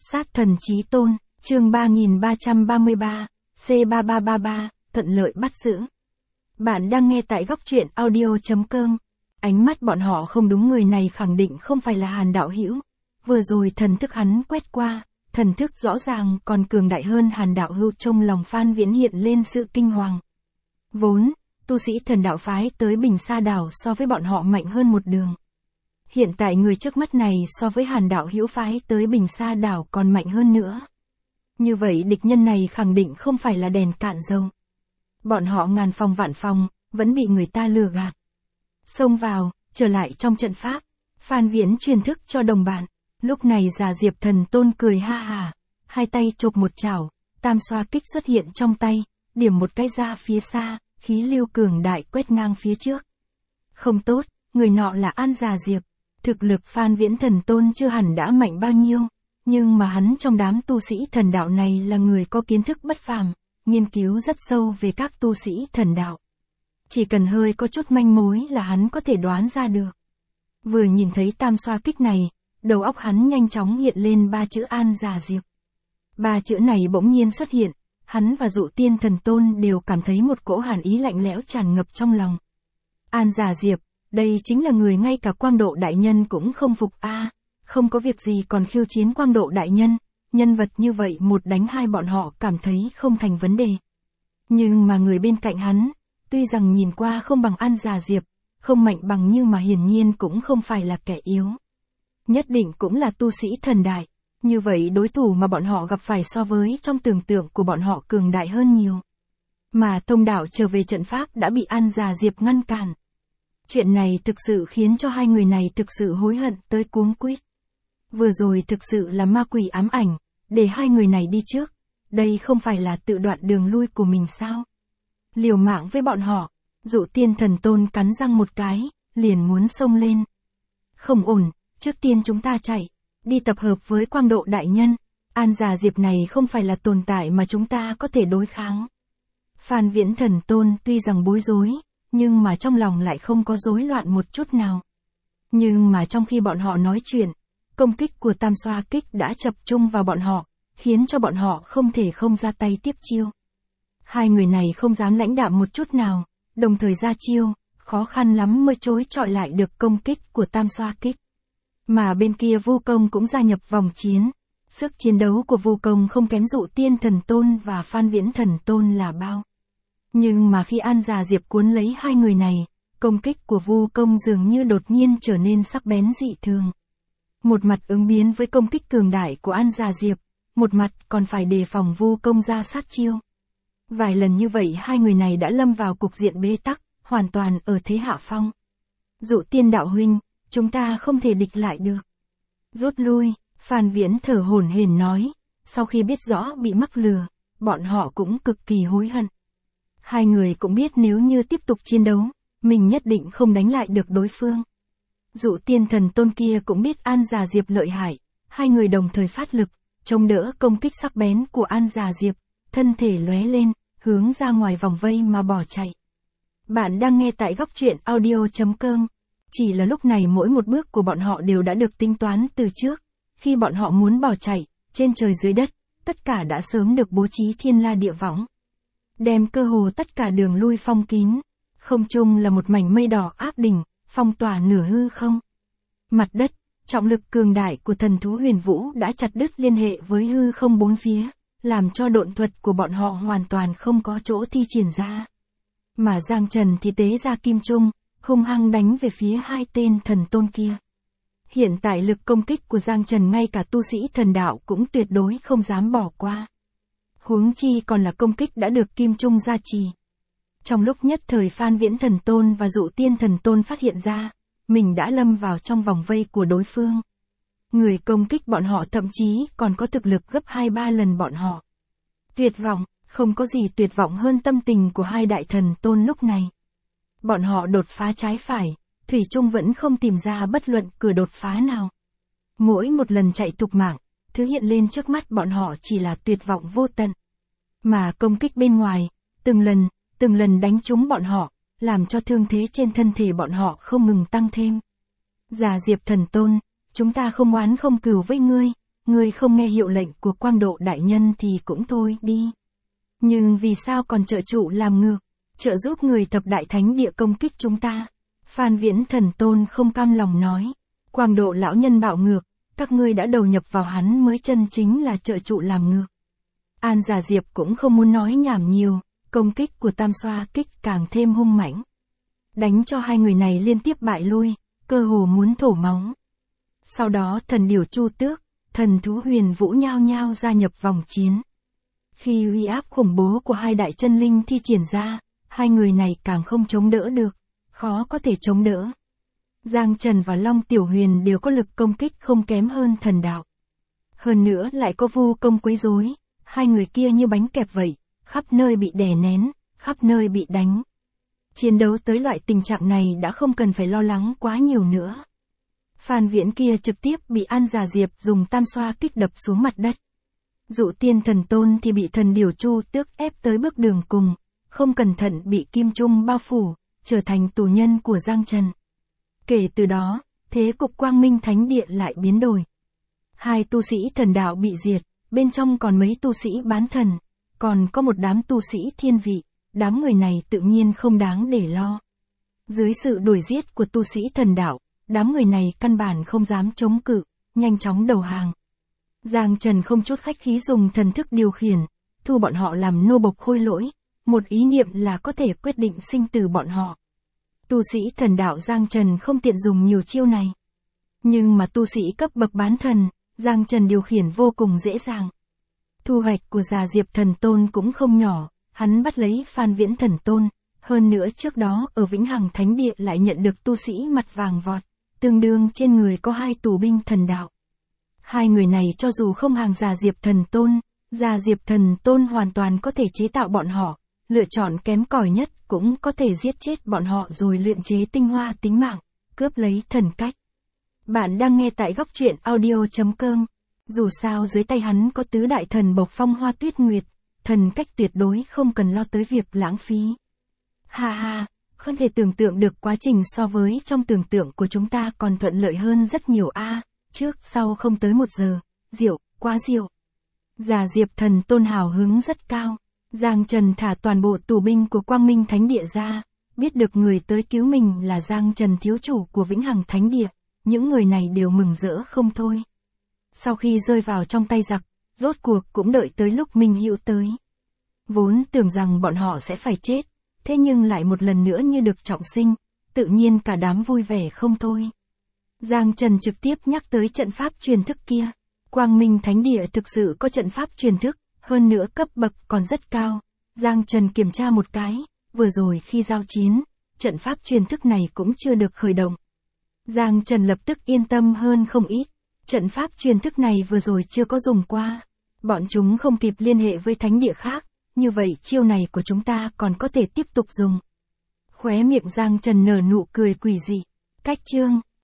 Sát thần chí tôn, chương 3333, C3333, thuận lợi bắt giữ. Bạn đang nghe tại góc truyện audio.com. Ánh mắt bọn họ không đúng, người này khẳng định không phải là Hàn đạo hữu. Vừa rồi thần thức hắn quét qua, thần thức rõ ràng còn cường đại hơn Hàn đạo hữu. Trong lòng Phan Viễn hiện lên sự kinh hoàng. Vốn, tu sĩ thần đạo phái tới Bình Sa đảo so với bọn họ mạnh hơn một đường. Hiện tại người trước mắt này so với Hàn đạo hữu phái tới Bình Sa đảo còn mạnh hơn nữa. Như vậy địch nhân này khẳng định không phải là đèn cạn dầu. Bọn họ ngàn phòng vạn phòng, vẫn bị người ta lừa gạt. Xông vào, trở lại trong trận pháp. Phan Viễn truyền thức cho đồng bạn. Lúc này già Diệp Thần Tôn cười ha hà, hai tay chộp một chảo, tam xoa kích xuất hiện trong tay, điểm một cái ra phía xa, khí lưu cường đại quét ngang phía trước. Không tốt, người nọ là An Già Diệp. Thực lực Phan Viễn Thần Tôn chưa hẳn đã mạnh bao nhiêu, nhưng mà hắn trong đám tu sĩ thần đạo này là người có kiến thức bất phàm, nghiên cứu rất sâu về các tu sĩ thần đạo. Chỉ cần hơi có chút manh mối là hắn có thể đoán ra được. Vừa nhìn thấy tam xoa kích này, đầu óc hắn nhanh chóng hiện lên ba chữ An Già Diệp. Ba chữ này bỗng nhiên xuất hiện, hắn và Dụ Tiên Thần Tôn đều cảm thấy một cỗ hàn ý lạnh lẽo tràn ngập trong lòng. An Già Diệp, đây chính là người ngay cả Quang Độ Đại Nhân cũng không phục a, không có việc gì còn khiêu chiến Quang Độ Đại Nhân, nhân vật như vậy một đánh hai bọn họ cảm thấy không thành vấn đề. Nhưng mà người bên cạnh hắn, tuy rằng nhìn qua không bằng An Già Diệp, không mạnh bằng nhưng mà hiển nhiên cũng không phải là kẻ yếu. Nhất định cũng là tu sĩ thần đại, như vậy đối thủ mà bọn họ gặp phải so với trong tưởng tượng của bọn họ cường đại hơn nhiều. Mà thông đạo trở về trận pháp đã bị An Già Diệp ngăn cản. Chuyện này thực sự khiến cho hai người này thực sự hối hận tới cuống quýt. Vừa rồi thực sự là ma quỷ ám ảnh, để hai người này đi trước, đây không phải là tự đoạn đường lui của mình sao? Liều mạng với bọn họ, Dụ Tiên Thần Tôn cắn răng một cái, liền muốn xông lên. Không ổn, trước tiên chúng ta chạy, đi tập hợp với Quang Độ Đại Nhân, An Già Diệp này không phải là tồn tại mà chúng ta có thể đối kháng. Phan Viễn Thần Tôn tuy rằng bối rối, nhưng mà trong lòng lại không có rối loạn một chút nào. Nhưng mà trong khi bọn họ nói chuyện, công kích của tam xoa kích đã tập trung vào bọn họ, khiến cho bọn họ không thể không ra tay tiếp chiêu. Hai người này không dám lãnh đạm một chút nào, đồng thời ra chiêu, khó khăn lắm mới chối chọi lại được công kích của tam xoa kích. Mà bên kia Vu Công cũng gia nhập vòng chiến. Sức chiến đấu của Vu Công không kém Dụ Tiên Thần Tôn và Phan Viễn Thần Tôn là bao. Nhưng mà khi An Già Diệp cuốn lấy hai người này, công kích của Vu Công dường như đột nhiên trở nên sắc bén dị thường. Một mặt ứng biến với công kích cường đại của An Già Diệp, một mặt còn phải đề phòng Vu Công ra sát chiêu. Vài lần như vậy hai người này đã lâm vào cục diện bế tắc, hoàn toàn ở thế hạ phong. Dụ Tiên đạo huynh, chúng ta không thể địch lại được. Rút lui, Phan Viễn thở hổn hển nói, sau khi biết rõ bị mắc lừa, bọn họ cũng cực kỳ hối hận. Hai người cũng biết nếu như tiếp tục chiến đấu, mình nhất định không đánh lại được đối phương. Dụ Tiên Thần Tôn kia cũng biết An Già Diệp lợi hại, hai người đồng thời phát lực, chống đỡ công kích sắc bén của An Già Diệp, thân thể lóe lên, hướng ra ngoài vòng vây mà bỏ chạy. Bạn đang nghe tại góc truyện audio.com. Chỉ là lúc này mỗi một bước của bọn họ đều đã được tính toán từ trước, khi bọn họ muốn bỏ chạy, trên trời dưới đất, tất cả đã sớm được bố trí thiên la địa võng. Đem cơ hồ tất cả đường lui phong kín, không trung là một mảnh mây đỏ áp đỉnh, phong tỏa nửa hư không. Mặt đất, trọng lực cường đại của thần thú Huyền Vũ đã chặt đứt liên hệ với hư không bốn phía, làm cho độn thuật của bọn họ hoàn toàn không có chỗ thi triển ra. Mà Giang Trần thì tế ra kim trung, hung hăng đánh về phía hai tên thần tôn kia. Hiện tại lực công kích của Giang Trần ngay cả tu sĩ thần đạo cũng tuyệt đối không dám bỏ qua. Huống chi còn là công kích đã được kim trung gia trì. Trong lúc nhất thời Phan Viễn Thần Tôn và Dụ Tiên Thần Tôn phát hiện ra, mình đã lâm vào trong vòng vây của đối phương. Người công kích bọn họ thậm chí còn có thực lực gấp 2-3 lần bọn họ. Tuyệt vọng, không có gì tuyệt vọng hơn tâm tình của hai đại thần tôn lúc này. Bọn họ đột phá trái phải, thủy chung vẫn không tìm ra bất luận cửa đột phá nào. Mỗi một lần chạy thục mạng, thứ hiện lên trước mắt bọn họ chỉ là tuyệt vọng vô tận. Mà công kích bên ngoài, từng lần đánh trúng bọn họ, làm cho thương thế trên thân thể bọn họ không ngừng tăng thêm. Già Diệp Thần Tôn, chúng ta không oán không cừu với ngươi, ngươi không nghe hiệu lệnh của Quang Độ đại nhân thì cũng thôi đi. Nhưng vì sao còn trợ trụ làm ngược, trợ giúp người thập đại thánh địa công kích chúng ta? Phan Viễn Thần Tôn không cam lòng nói. Quang Độ lão nhân bạo ngược, các ngươi đã đầu nhập vào hắn mới chân chính là trợ trụ làm ngược. An Giả Diệp cũng không muốn nói nhảm nhiều, công kích của Tam Xoa Kích càng thêm hung mãnh. Đánh cho hai người này liên tiếp bại lui, cơ hồ muốn thổ máu. Sau đó thần điểu Chu Tước, thần thú Huyền Vũ nhao nhao gia nhập vòng chiến. Khi uy áp khủng bố của hai đại chân linh thi triển ra, hai người này càng không chống đỡ được, khó có thể chống đỡ. Giang Trần và Long Tiểu Huyền đều có lực công kích không kém hơn thần đạo. Hơn nữa lại có vu công quấy rối, hai người kia như bánh kẹp vậy, khắp nơi bị đè nén, khắp nơi bị đánh. Chiến đấu tới loại tình trạng này đã không cần phải lo lắng quá nhiều nữa. Phan Viễn kia trực tiếp bị An Giả Diệp dùng Tam Xoa Kích đập xuống mặt đất. Dụ Tiên Thần Tôn thì bị thần điểu Chu Tước ép tới bước đường cùng, không cẩn thận bị kim trung bao phủ, trở thành tù nhân của Giang Trần. Kể từ đó, thế cục Quang Minh Thánh Địa lại biến đổi. Hai tu sĩ thần đạo bị diệt, bên trong còn mấy tu sĩ bán thần, còn có một đám tu sĩ thiên vị, đám người này tự nhiên không đáng để lo. Dưới sự đuổi giết của tu sĩ thần đạo, đám người này căn bản không dám chống cự, nhanh chóng đầu hàng. Giang Trần không chút khách khí dùng thần thức điều khiển, thu bọn họ làm nô bộc khôi lỗi, một ý niệm là có thể quyết định sinh tử bọn họ. Tu sĩ thần đạo Giang Trần không tiện dùng nhiều chiêu này. Nhưng mà tu sĩ cấp bậc bán thần, Giang Trần điều khiển vô cùng dễ dàng. Thu hoạch của Già Diệp Thần Tôn cũng không nhỏ, hắn bắt lấy Phan Viễn Thần Tôn, hơn nữa trước đó ở Vĩnh Hằng Thánh Địa lại nhận được tu sĩ mặt vàng vọt, tương đương trên người có 2 tù binh thần đạo. Hai người này cho dù không hàng Già Diệp Thần Tôn, Già Diệp Thần Tôn hoàn toàn có thể chế tạo bọn họ, lựa chọn kém cỏi nhất cũng có thể giết chết bọn họ rồi luyện chế tinh hoa tính mạng, cướp lấy thần cách. Bạn đang nghe tại góc truyện audio.com. Dù sao dưới tay hắn có tứ đại thần bộc phong hoa tuyết nguyệt, thần cách tuyệt đối không cần lo tới việc lãng phí. Ha ha, không thể tưởng tượng được quá trình so với trong tưởng tượng của chúng ta còn thuận lợi hơn rất nhiều a. Trước sau không tới 1 giờ, diệu, quá diệu. Già Diệp Thần Tôn hào hứng rất cao. Giang Trần thả toàn bộ tù binh của Quang Minh Thánh Địa ra, biết được người tới cứu mình là Giang Trần thiếu chủ của Vĩnh Hằng Thánh Địa, những người này đều mừng rỡ không thôi. Sau khi rơi vào trong tay giặc, rốt cuộc cũng đợi tới lúc Minh Hữu tới. Vốn tưởng rằng bọn họ sẽ phải chết, thế nhưng lại một lần nữa như được trọng sinh, tự nhiên cả đám vui vẻ không thôi. Giang Trần trực tiếp nhắc tới trận pháp truyền thức kia. Quang Minh Thánh Địa thực sự có trận pháp truyền thức, hơn nữa cấp bậc còn rất cao. Giang Trần kiểm tra một cái, vừa rồi khi giao chiến, trận pháp truyền thức này cũng chưa được khởi động. Giang Trần lập tức yên tâm hơn không ít. Trận pháp truyền thức này vừa rồi chưa có dùng qua. Bọn chúng không kịp liên hệ với thánh địa khác, như vậy chiêu này của chúng ta còn có thể tiếp tục dùng. Khóe miệng Giang Trần nở nụ cười quỷ dị. Cách chương